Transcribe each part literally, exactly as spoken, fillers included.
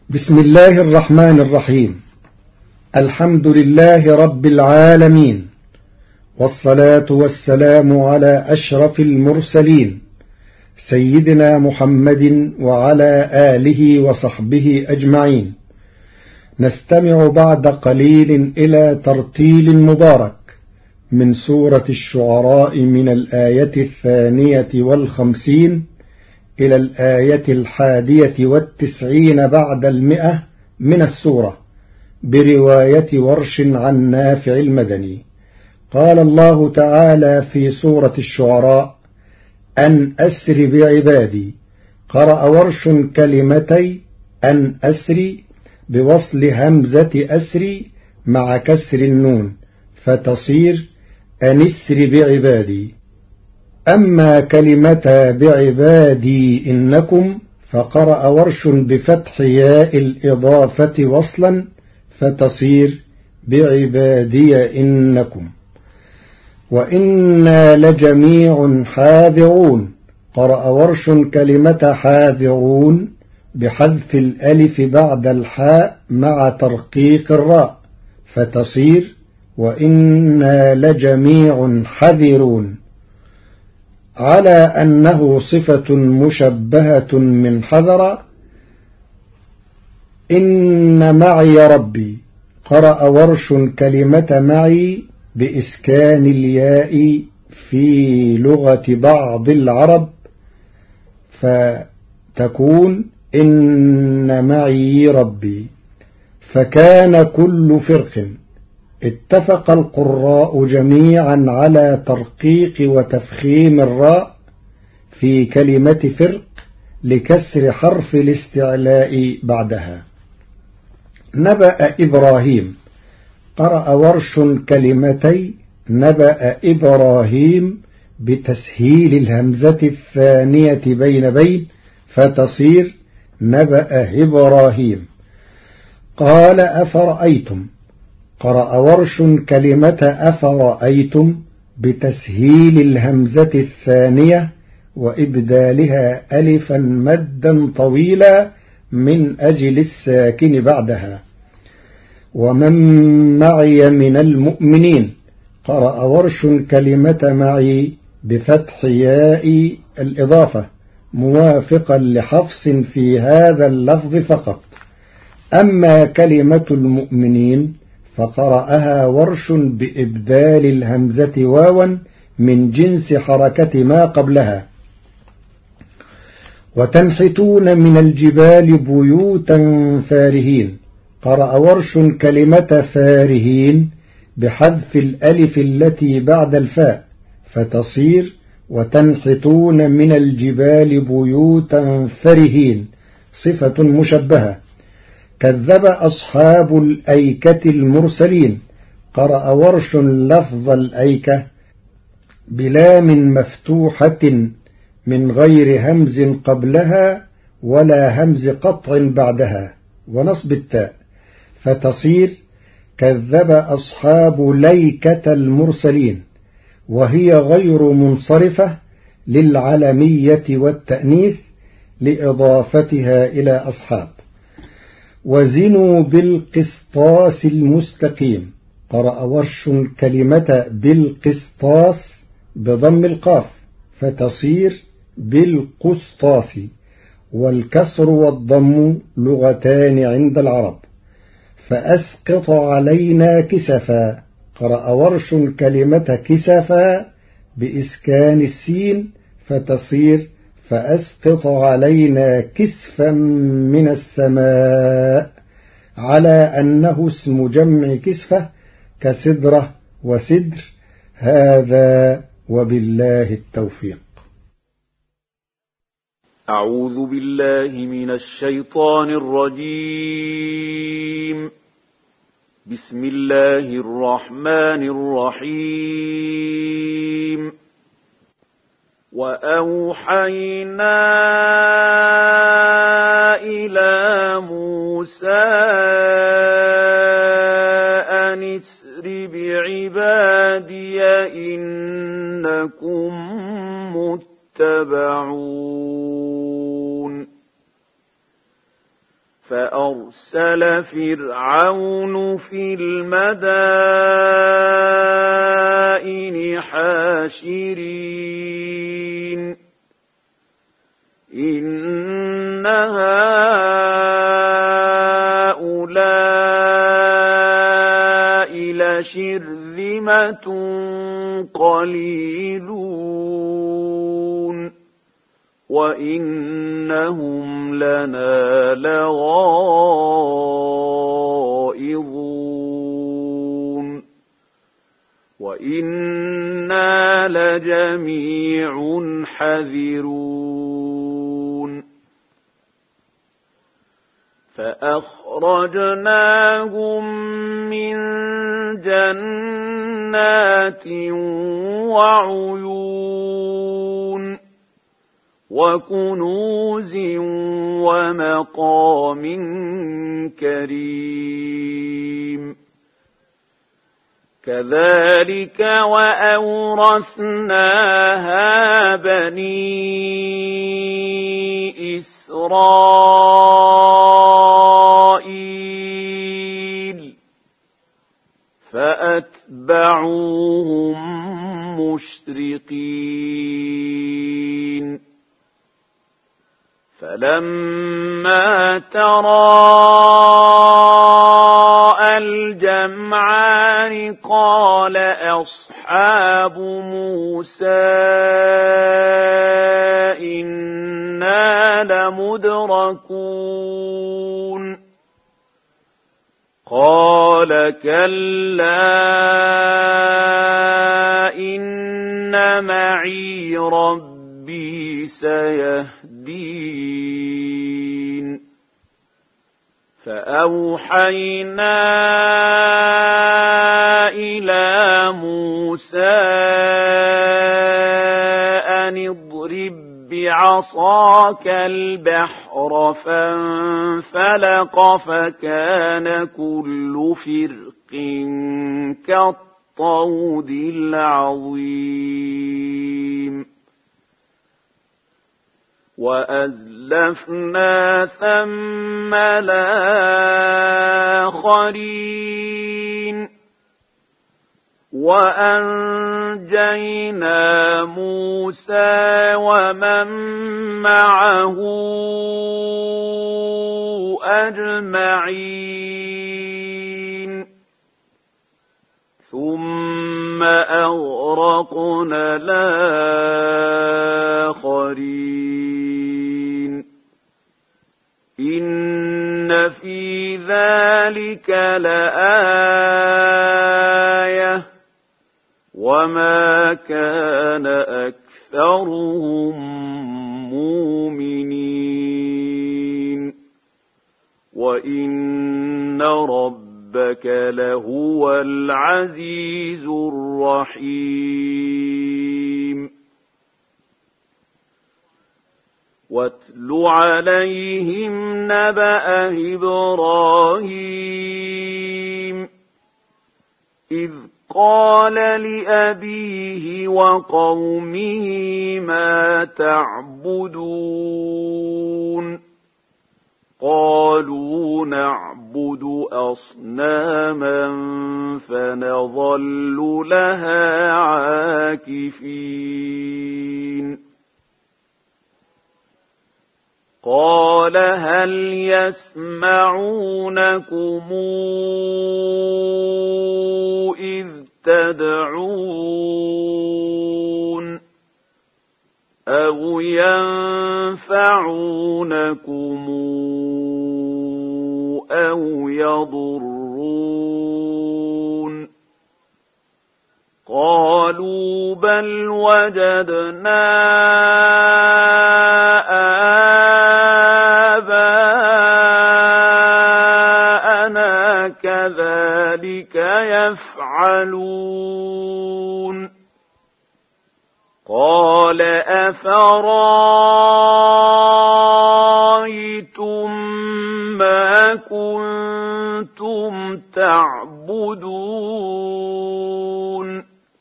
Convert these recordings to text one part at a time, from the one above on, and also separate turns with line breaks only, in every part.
بسم الله الرحمن الرحيم. الحمد لله رب العالمين، والصلاة والسلام على أشرف المرسلين سيدنا محمد وعلى آله وصحبه أجمعين. نستمع بعد قليل إلى ترتيل مبارك من سورة الشعراء من الآية الثانية والخمسين إلى الآية الحادية والتسعين بعد المئة من السورة، برواية ورش عن نافع المدني. قال الله تعالى في سورة الشعراء: أن أسر بعبادي. قرأ ورش كلمتي أن أسري بوصل همزة أسري مع كسر النون، فتصير أن اسر بعبادي. أما كلمة بعبادي إنكم فقرأ ورش بفتح ياء الإضافة وصلا، فتصير بعبادي إنكم. وإنا لجميع حاذرون. قرأ ورش كلمة حاذرون بحذف الألف بعد الحاء مع ترقيق الراء، فتصير وإنا لجميع حذرون، على أنه صفة مشبهة من حذر. إن معي ربي. قرأ ورش كلمة معي بإسكان الياء في لغة بعض العرب، فتكون إن معي ربي. فكان كل فرق. اتفق القراء جميعا على ترقيق وتفخيم الراء في كلمة فرق لكسر حرف الاستعلاء بعدها. نبأ إبراهيم. قرأ ورش كلمتي نبأ إبراهيم بتسهيل الهمزة الثانية بين بين، فتصير نبأ إبراهيم. قال أفرأيتم. قرأ ورش كلمة أفرأيتم بتسهيل الهمزة الثانية وإبدالها ألفا مدا طويلا من أجل الساكن بعدها. ومن معي من المؤمنين. قرأ ورش كلمة معي بفتح ياء الإضافة موافقا لحفص في هذا اللفظ فقط. أما كلمة المؤمنين فقرأها ورش بإبدال الهمزة واوا من جنس حركة ما قبلها. وتنحتون من الجبال بيوتا فارهين. قرأ ورش كلمة فارهين بحذف الألف التي بعد الفاء، فتصير وتنحتون من الجبال بيوتا فرهين، صفة مشبهة. كذب أصحاب الأيكة المرسلين. قرأ ورش لفظ الأيكة بلام مفتوحة من غير همز قبلها ولا همز قطع بعدها ونصب التاء، فتصير كذب أصحاب ليكة المرسلين، وهي غير منصرفة للعلمية والتأنيث لإضافتها إلى أصحاب. وزنوا بالقسطاس المستقيم. قرأ ورش كلمة بالقسطاس بضم القاف، فتصير بالقسطاس، والكسر والضم لغتان عند العرب. فأسقط علينا كسفا. قرأ ورش كلمة كسفا بإسكان السين، فتصير فأسقط علينا كسفا من السماء، على أنه اسم جمع كسفة كسدرة وسدر. هذا وبالله التوفيق.
أعوذ بالله من الشيطان الرجيم. بسم الله الرحمن الرحيم. وأوحينا إلى موسى أن اسر بعبادي إنكم متبعون. فأرسل فرعون في المدائن حاشرين إن هؤلاء لشرذمة قليلون وإنهم لنا لغائظون وإنا لجميع حذرون فأخرجناهم من جنات وعيون وكنوز ومقام كريم كذلك وأورثناها بني إسرائيل فأتبعوهم مشرقين فلما تراءى الجمعان قال أصحاب موسى إنا لمدركون قال كلا إن معي ربي سيهدين فأوحينا إلى موسى أن اضرب بعصاك البحر فانفلق فكان كل فرق كالطود العظيم وأزلفنا ثم الآخرين وأنجينا موسى ومن معه أجمعين ثم أغرقنا الآخرين إن في ذلك لآية وما كان أكثرهم مؤمنين وإن ربك لهو العزيز الرحيم واتل عليهم نبأ إبراهيم إذ قال لأبيه وقومه ما تعبدون قالوا نعبد أصناما فنظل لها عاكفين قال هل يسمعونكم إذ تدعون أو ينفعونكم أو يضرون قالوا بل وجدنا آباءنا كذلك يفعلون قال أفرأيتم ما كنتم تعبدون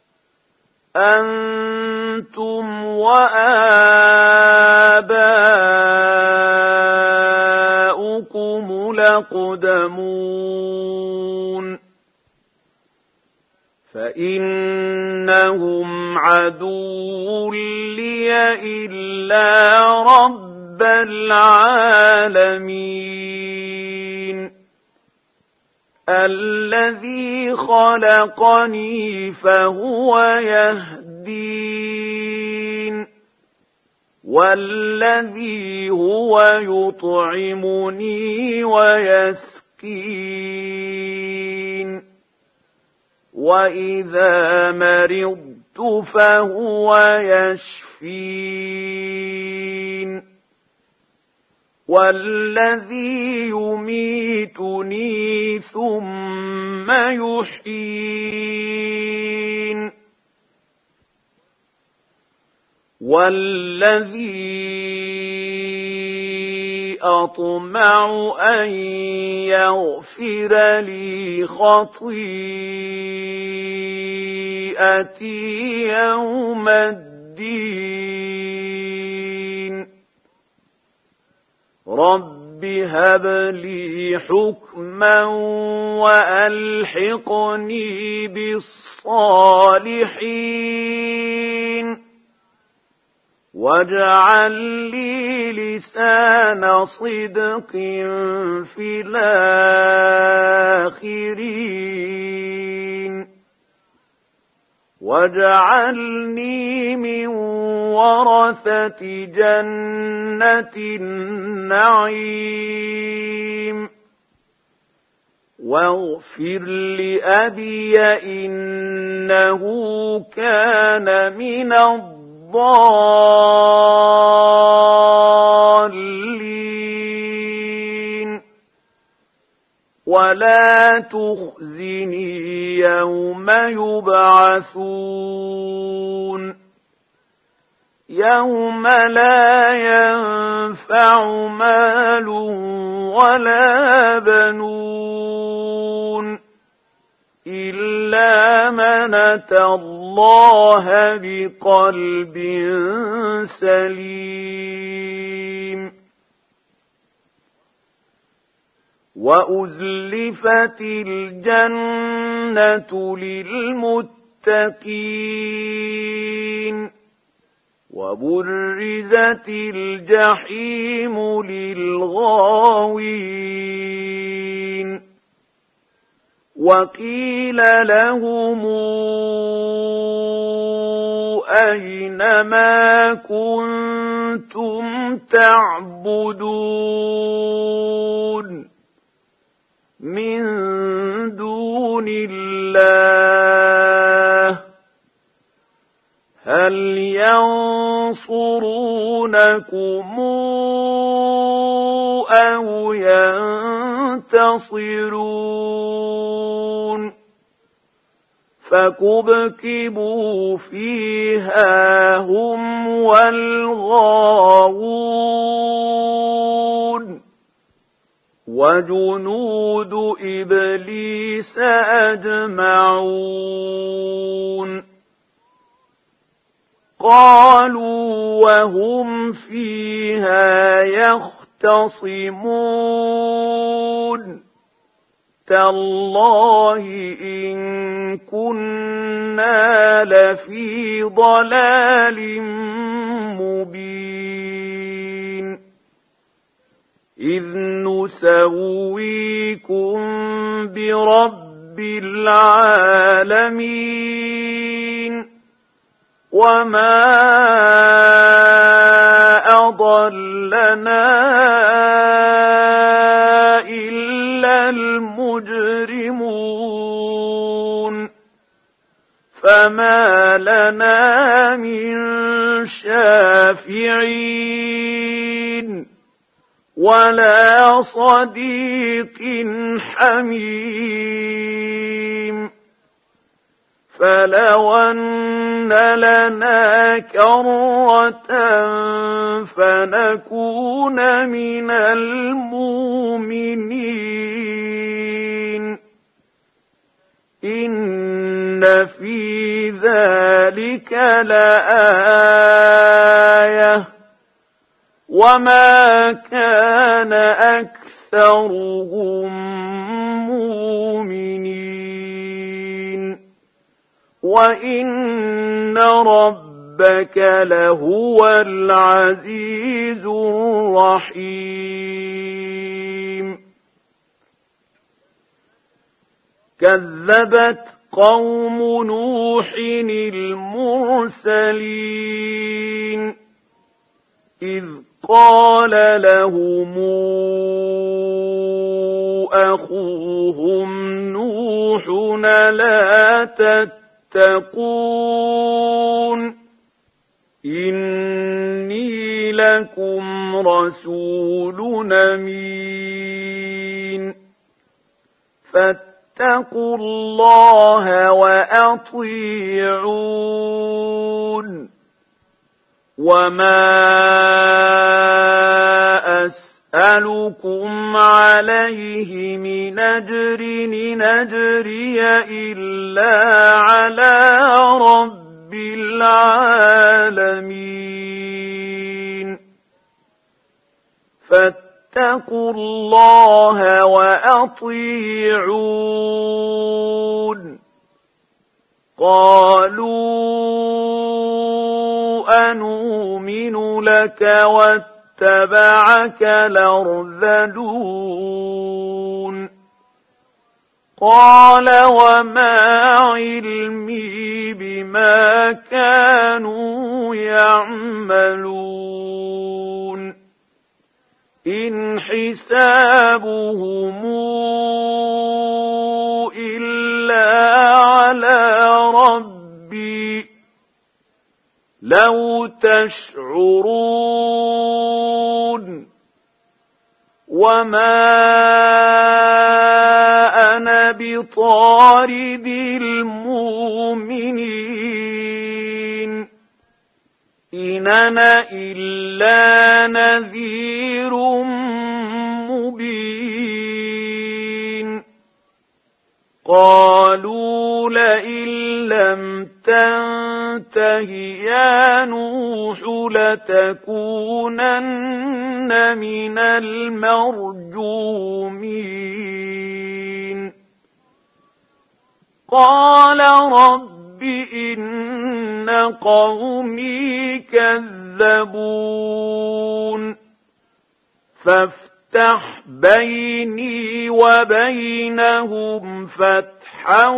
أنتم وآباؤكم لَقُدَمُونَ فَإِنَّهُمْ عَدُوٌّ لِّيَ إِلَّا رَبَّ الْعَالَمِينَ الَّذِي خَلَقَنِي فَهُوَ يَهْدِينِ وَالَّذِي هُوَ يُطْعِمُنِي وَيَسْقِينِ وَإِذَا مَرِضْتُ فَهُوَ يَشْفِينِ وَالَّذِي يُمِيتُنِي ثُمَّ يُحْيِينِ وَالَّذِي أَطْمَعُ أَن يَغْفِرَ لِي خَطِيئَتِي يَوْمَ الدِّينِ رَبِّ هَبْ لِي حُكْمًا وَأَلْحِقْنِي بِالصَّالِحِينَ وَاجْعَل لِّي لِسَانَ صِدْقٍ فِي الْآخِرِينَ وَاجْعَلْنِي مِن وَرَثَةِ جَنَّةِ النَّعِيمِ وَاغْفِرْ لِأَبِي إِنَّهُ كَانَ مِنَ الضَّالِّينَ وَلَا تُخْزِنِي يَوْمَ يُبْعَثُونَ يَوْمَ لَا يَنفَعُ مَالٌ وَلَا بَنُونَ إِلَّا مَنْ أَتَى اللَّهَ بِقَلْبٍ سَلِيمٍ وَأُزْلِفَتِ الْجَنَّةُ لِلْمُتَّقِينَ وَبُرِّزَتِ الْجَحِيمُ لِلْغَاوِينَ وَقِيلَ لَهُمْ أَيْنَ مَا كُنتُمْ تَعْبُدُونَ مِن دُونِ اللَّهِ هَلْ يَنصُرُونَكُمْ أَوْ يَنتَصِرُونَ فَكُبْكِبُوا فِيهَا هُمْ وَالْغَاوُونَ وَجُنُودُ إِبْلِيسَ أَجْمَعُونَ قَالُوا وَهُمْ فِيهَا يَخْتَصِمُونَ تَاللَّهِ إِن كُنَّا لَفِي ضَلَالٍ مُّبِينٍ إِذْ نُسَوِّيكُم بِرَبِّ الْعَالَمِينَ وَمَا أَضَلَّنَا إِلَّا الْمُجْرِمُونَ فَمَا لَنَا مِن شَافِعِينَ وَلَا صَدِيقٍ حَمِيمٍ فَلَوْ أَنَّ لَنَا كَرَّةً فَنَكُونَ مِنَ الْمُؤْمِنِينَ إِنَّ فِي ذَلِكَ لَآيَةً وَمَا كَانَ أَكْثَرُهُم أكثرهم مؤمنين وإن ربك لهو العزيز الرحيم كذبت قوم نوح المرسلين إذ قال لهم أخوهم نوح لا تتقون إني لكم رسول أمين فاتقوا الله وأطيعون وما أسألكم عليه من أجر إن أجري إلا على رب العالمين فاتقوا الله وأطيعون قالوا أنؤمن لك واتبعك الأرذلون قال وما علمي بما كانوا يعملون إن حسابهم إلا على ربي لو تشعرون وما أنا بطارد المؤمنين إن أنا إلا نذير مبين قالوا لئن لم تنته يا نوح لتكونن من المرجومين قال رب إن قومي كذبون فافتح بيني وبينهم فتحا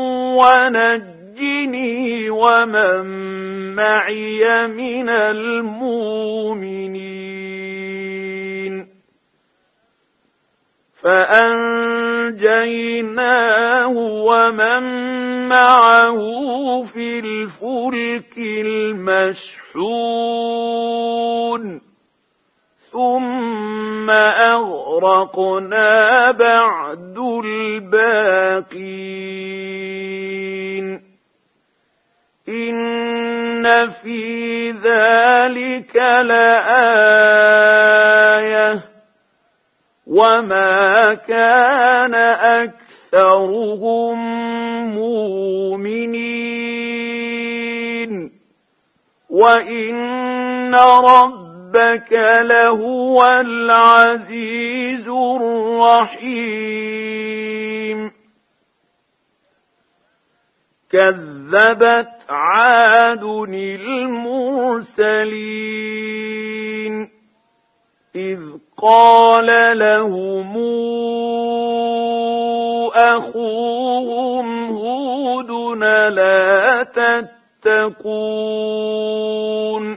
ونجني ومن معي من المؤمنين فأنجيناه ومن معه في الفلك المشحون ثم أغرقنا بعد الباقين إن في ذلك لآية وما كان أكثرهم مؤمنين وإن ربك لهو العزيز الرحيم كذبت عاد المرسلين إذ قال لهم أخوهم هود لا تتقون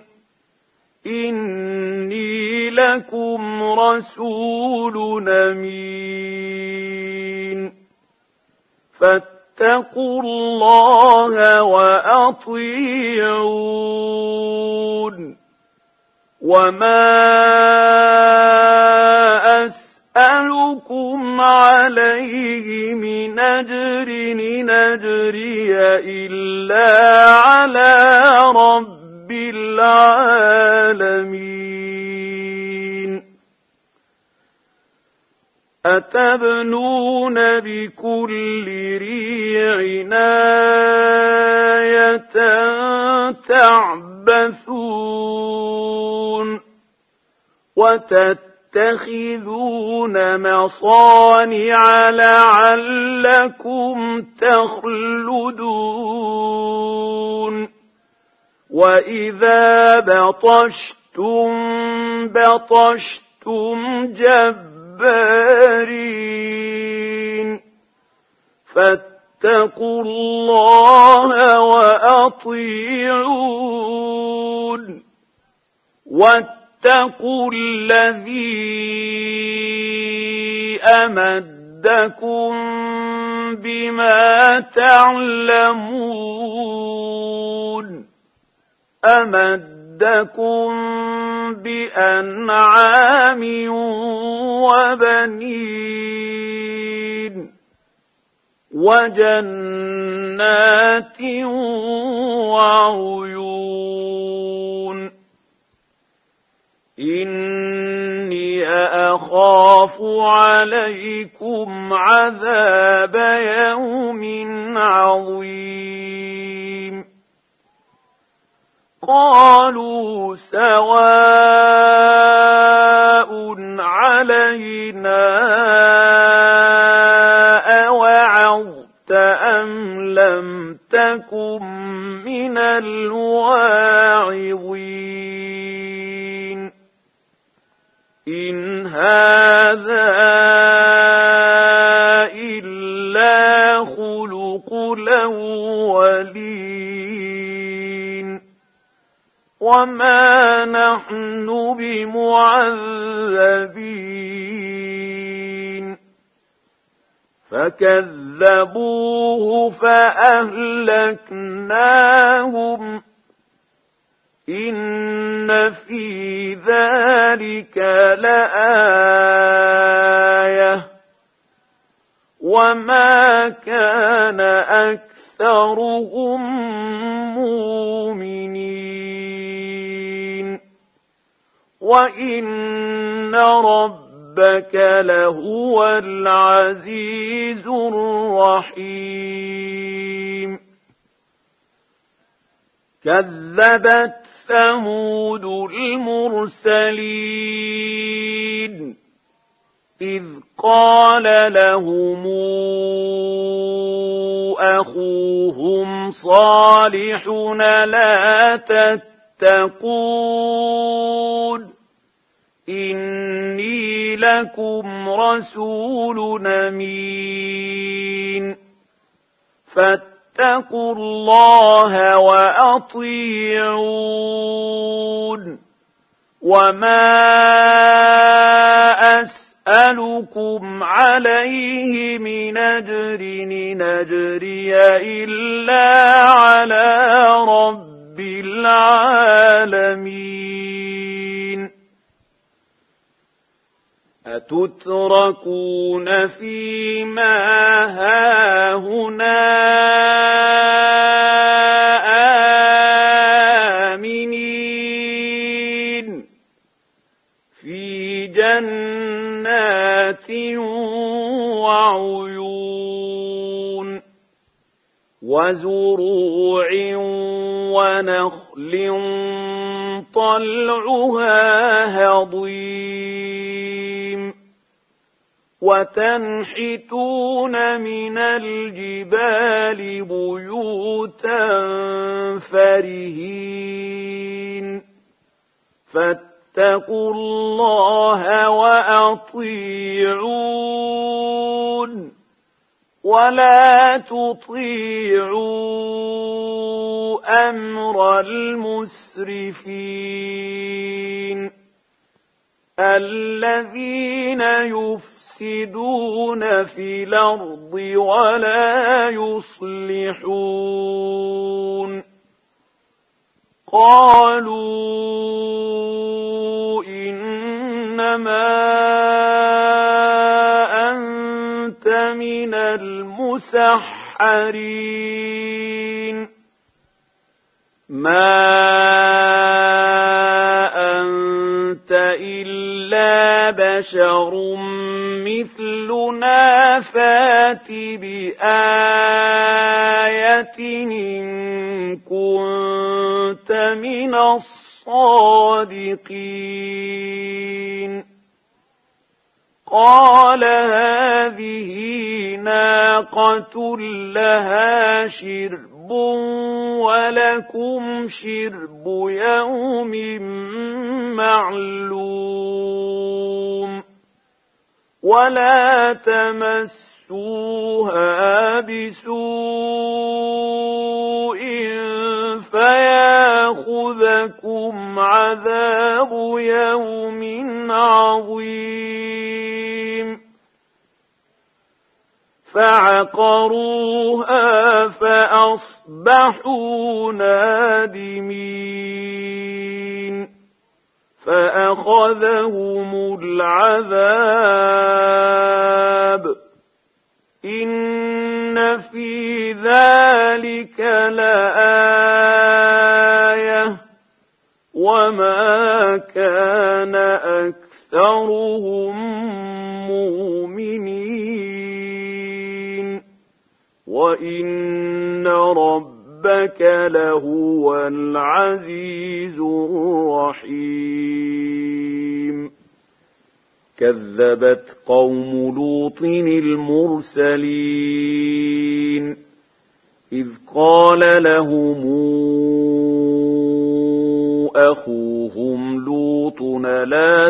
إني لكم رسول أمين فاتقوا الله وأطيعون وما أسألكم عليه من أجر إن أجري إلا على رب العالمين أتبنون بكل ريع آية تعبثون وتتبعون وتتخذون مصانع لعلكم تخلدون وإذا بطشتم بطشتم جبارين فاتقوا الله وأطيعون واتقوا الذي أمدكم بما تعلمون أمدكم بأنعام وبنين وجنات وعيون إني أخاف عليكم عذاب يوم عظيم قالوا سواء علينا أوعظت أم لم تكن من الواعظين إن هذا إلا خلق الأولين وما نحن بمعذبين فكذبوه فأهلكناهم إن في ذلك لآية وما كان أكثرهم مؤمنين وإن ربك لهو العزيز الرحيم كذبت ثمود المرسلين إذ قال لهم أخوهم صالح لا تتقون إني لكم رسول أمين فاتقوا الله وأطيعون وما أسألكم عليه من أجر إن أجري إلا على رب العالمين أتتركون فيما هاهنا آمنين في جنات وعيون وزروع ونخل طلعها هضيم وتنحتون من الجبال بيوتا فرهين فاتقوا الله وأطيعون ولا تطيعوا أمر المسرفين الذين يفسدون في الأرض ولا يصلحون قالوا إنما أنت من المسحرين ما أنت إلا بشر مثلنا فات بآية إن كنت من الصادقين قال هذه ناقة لها شرب ولكم شرب يوم معلوم ولا تمسوها بسوء فياخذكم عذاب يوم عظيم فعقروها فأصبحوا نادمين فأخذهم العذاب إن في ذلك لآية وما كان أكثرهم مؤمنين وإن ربك لهو العزيز الرحيم كذبت قوم لوط المرسلين إذ قال لهم أخوهم لوط لا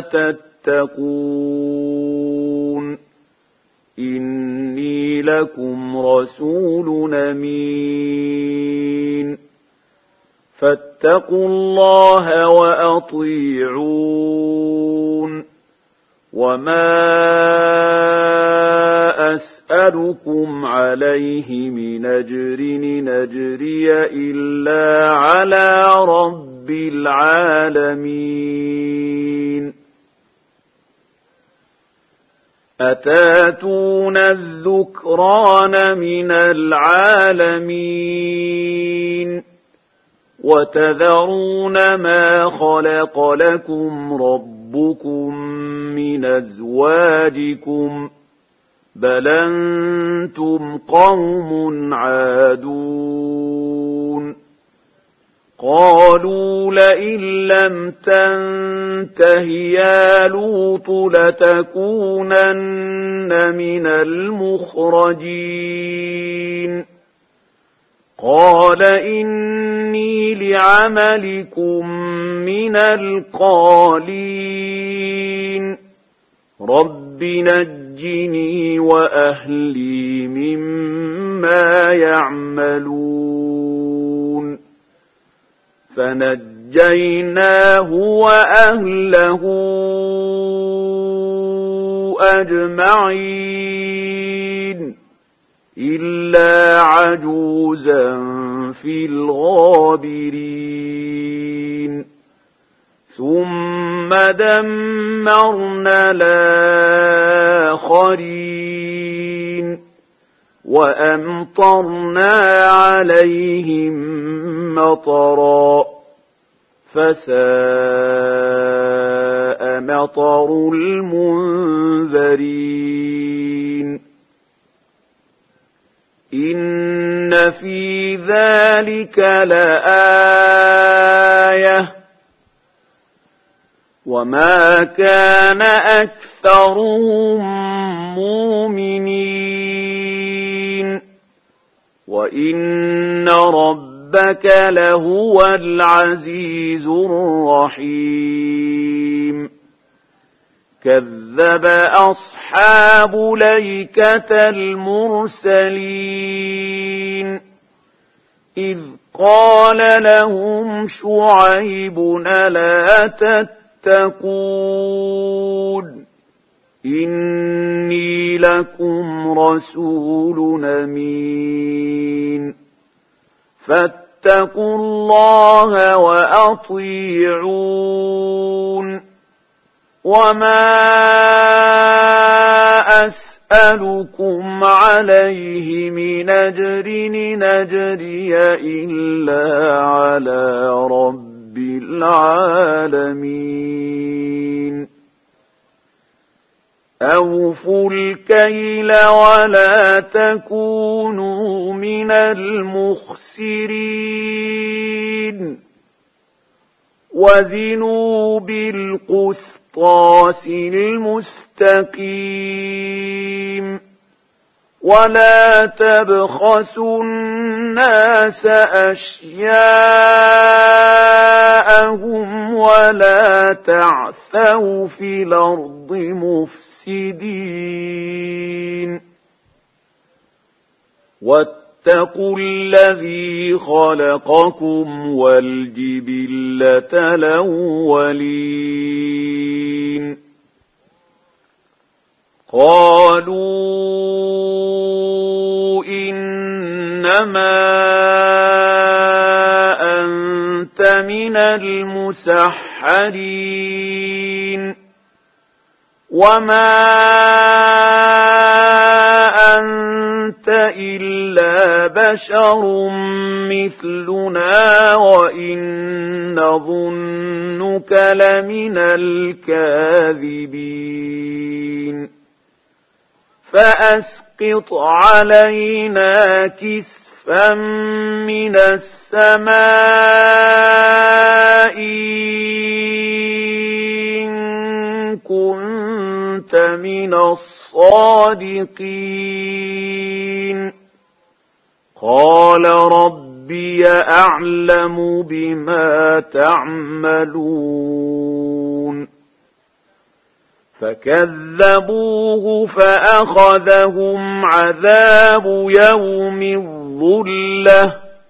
تتقون إني لكم رسول أمين فاتقوا الله وأطيعون وما أسألكم عليه من أجر نجري إلا على رب العالمين أتاتون الذكران من العالمين وتذرون ما خلق لكم ربكم من أزواجكم بل أنتم قوم عادون قالوا لئن لم تنته يا لوط لتكونن من المخرجين قال إني لعملكم من القالين رب نجني وأهلي مما يعملون فنجيناه وأهله أجمعين إلا عجوزا في الغابرين ثم دمرنا الآخرين وأمطرنا عليهم مطرا فساء مطر المنذرين إن في ذلك لآية وما كان أكثرهم مؤمنين وإن ربك لهو العزيز الرحيم كذب أصحاب ليكة المرسلين إذ قال لهم شعيب ألا تتقون إني لكم رسول أمين فاتقوا الله وأطيعون وما أسألكم عليه من أجر نجري إلا على رب العالمين أوفوا الكيل ولا تكونوا من المخسرين وزنوا بالقسط الصراط المستقيم ولا تبخسوا الناس أشياءهم ولا تعثوا في الأرض مفسدين واتقوا الذي خلقكم والجبلة الأولين قالوا إنما أنت من المسحرين وما أنت إلا بشر مثلنا وإن نظنك لمن الكاذبين فأسقط علينا كسفا من السماء إن كنت من الصادقين قال ربي أعلم بما تعملون فكذبوه فأخذهم عذاب يوم الظلة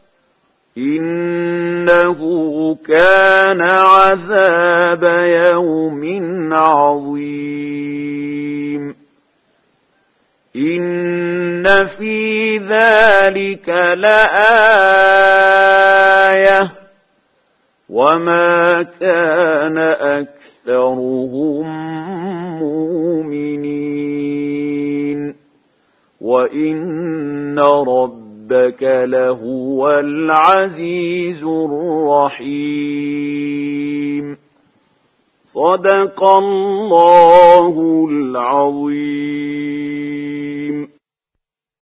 إنه كان عذاب يوم عظيم إن في ذلك لآية وما كان أكثرهم مؤمنين وإن ربك لهو العزيز الرحيم صدق الله العظيم.